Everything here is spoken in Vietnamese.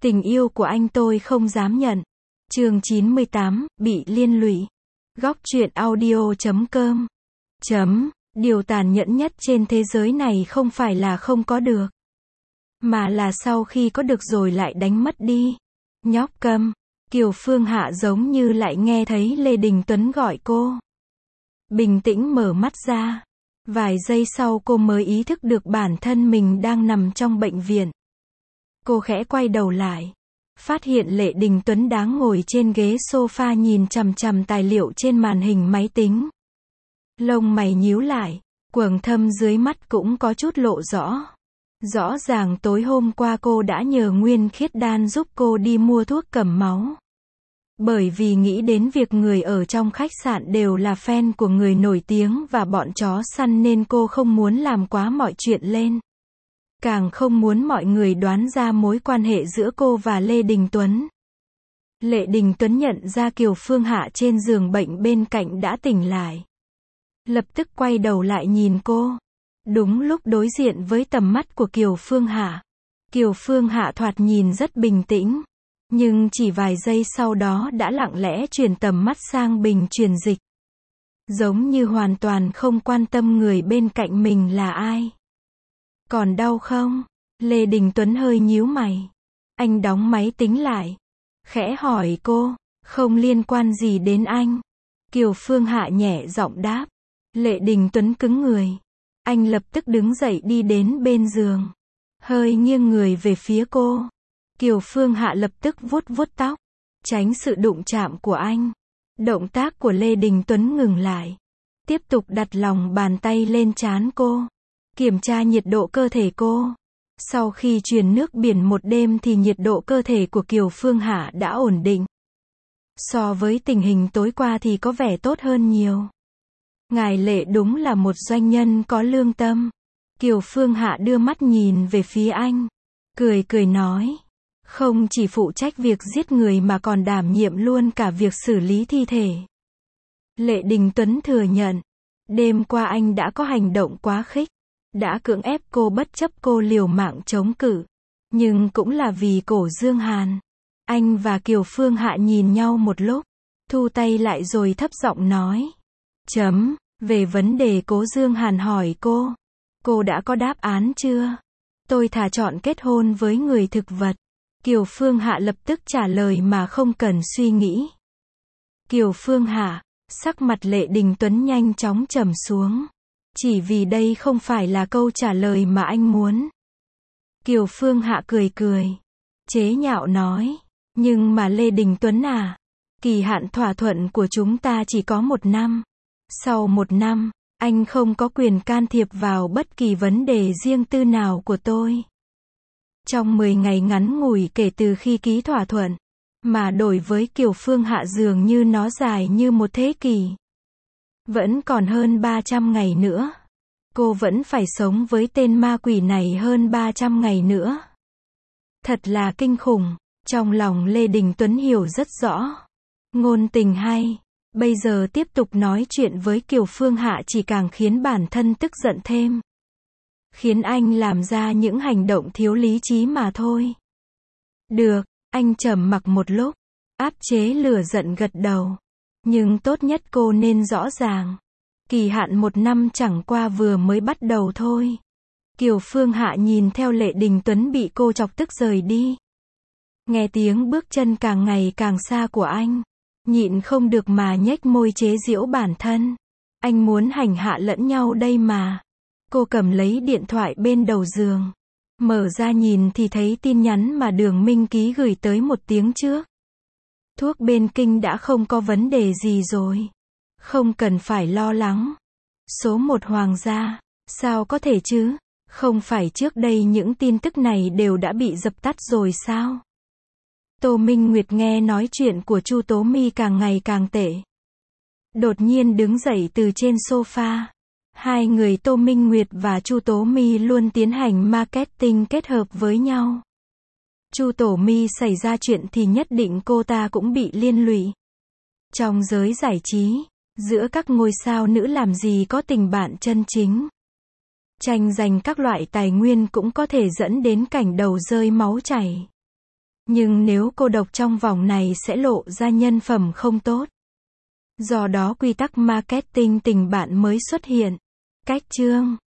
Tình yêu của anh tôi không dám nhận. Chương 98, bị liên lụy. Góc truyện audio.com. Điều tàn nhẫn nhất trên thế giới này không phải là không có được, mà là sau khi có được rồi lại đánh mất đi. Nhóc câm. Kiều Phương Hạ giống như lại nghe thấy Lê Đình Tuấn gọi cô. Bình tĩnh mở mắt ra. Vài giây sau cô mới ý thức được bản thân mình đang nằm trong bệnh viện. Cô khẽ quay đầu lại. Phát hiện Lê Đình Tuấn đang ngồi trên ghế sofa nhìn chằm chằm tài liệu trên màn hình máy tính. Lông mày nhíu lại, quầng thâm dưới mắt cũng có chút lộ rõ. Rõ ràng tối hôm qua cô đã nhờ Nguyên Khiết Đan giúp cô đi mua thuốc cầm máu. Bởi vì nghĩ đến việc người ở trong khách sạn đều là fan của người nổi tiếng và bọn chó săn nên cô không muốn làm quá mọi chuyện lên. Càng không muốn mọi người đoán ra mối quan hệ giữa cô và Lê Đình Tuấn. Lê Đình Tuấn nhận ra Kiều Phương Hạ trên giường bệnh bên cạnh đã tỉnh lại. Lập tức quay đầu lại nhìn cô. Đúng lúc đối diện với tầm mắt của Kiều Phương Hạ. Kiều Phương Hạ thoạt nhìn rất bình tĩnh. Nhưng chỉ vài giây sau đó đã lặng lẽ chuyển tầm mắt sang bình truyền dịch. Giống như hoàn toàn không quan tâm người bên cạnh mình là ai. Còn đau không? Lê Đình Tuấn hơi nhíu mày. Anh đóng máy tính lại. Khẽ hỏi cô. Không liên quan gì đến anh. Kiều Phương Hạ nhẹ giọng đáp. Lê Đình Tuấn cứng người. Anh lập tức đứng dậy đi đến bên giường. Hơi nghiêng người về phía cô. Kiều Phương Hạ lập tức vuốt vuốt tóc. Tránh sự đụng chạm của anh. Động tác của Lê Đình Tuấn ngừng lại. Tiếp tục đặt lòng bàn tay lên trán cô. Kiểm tra nhiệt độ cơ thể cô. Sau khi truyền nước biển một đêm thì nhiệt độ cơ thể của Kiều Phương Hạ đã ổn định. So với tình hình tối qua thì có vẻ tốt hơn nhiều. Ngài Lệ đúng là một doanh nhân có lương tâm. Kiều Phương Hạ đưa mắt nhìn về phía anh. Cười cười nói. Không chỉ phụ trách việc giết người mà còn đảm nhiệm luôn cả việc xử lý thi thể. Lê Đình Tuấn thừa nhận. Đêm qua anh đã có hành động quá khích. Đã cưỡng ép cô bất chấp cô liều mạng chống cự. Nhưng cũng là vì cổ Dương Hàn. Anh và Kiều Phương Hạ nhìn nhau một lúc. Thu tay lại rồi thấp giọng nói. Về vấn đề cố Dương Hàn hỏi cô đã có đáp án chưa? Tôi thà chọn kết hôn với người thực vật. Kiều Phương Hạ lập tức trả lời mà không cần suy nghĩ. Kiều Phương Hạ, sắc mặt Lê Đình Tuấn nhanh chóng trầm xuống. Chỉ vì đây không phải là câu trả lời mà anh muốn. Kiều Phương Hạ cười cười. Chế nhạo nói. Nhưng mà Lê Đình Tuấn à, kỳ hạn thỏa thuận của chúng ta chỉ có 1 năm. Sau 1 năm, anh không có quyền can thiệp vào bất kỳ vấn đề riêng tư nào của tôi. Trong 10 ngày ngắn ngủi kể từ khi ký thỏa thuận, mà đổi với Kiều Phương Hạ dường như nó dài như một thế kỷ. Vẫn còn hơn 300 ngày nữa. Cô vẫn phải sống với tên ma quỷ này hơn 300 ngày nữa. Thật là kinh khủng. Trong lòng Lê Đình Tuấn hiểu rất rõ. Ngôn tình hay. Bây giờ tiếp tục nói chuyện với Kiều Phương Hạ chỉ càng khiến bản thân tức giận thêm. Khiến anh làm ra những hành động thiếu lý trí mà thôi. Được, anh trầm mặc một lúc. Áp chế lửa giận gật đầu. Nhưng tốt nhất cô nên rõ ràng. Kỳ hạn 1 năm chẳng qua vừa mới bắt đầu thôi. Kiều Phương Hạ nhìn theo Lê Đình Tuấn bị cô chọc tức rời đi. Nghe tiếng bước chân càng ngày càng xa của anh. Nhịn không được mà nhếch môi chế giễu bản thân. Anh muốn hành hạ lẫn nhau đây mà. Cô cầm lấy điện thoại bên đầu giường. Mở ra nhìn thì thấy tin nhắn mà Đường Minh Ký gửi tới 1 tiếng trước. Thuốc bên kinh đã không có vấn đề gì rồi. Không cần phải lo lắng. Số 1 Hoàng gia. Sao có thể chứ? Không phải trước đây những tin tức này đều đã bị dập tắt rồi sao? Tô Minh Nguyệt nghe nói chuyện của Chu Tố My càng ngày càng tệ. Đột nhiên đứng dậy từ trên sofa. Hai người Tô Minh Nguyệt và Chu Tố My luôn tiến hành marketing kết hợp với nhau. Chu Tố My xảy ra chuyện thì nhất định cô ta cũng bị liên lụy. Trong giới giải trí, giữa các ngôi sao nữ làm gì có tình bạn chân chính. Tranh giành các loại tài nguyên cũng có thể dẫn đến cảnh đầu rơi máu chảy. Nhưng nếu cô độc trong vòng này sẽ lộ ra nhân phẩm không tốt. Do đó quy tắc marketing tình bạn mới xuất hiện. Cách chương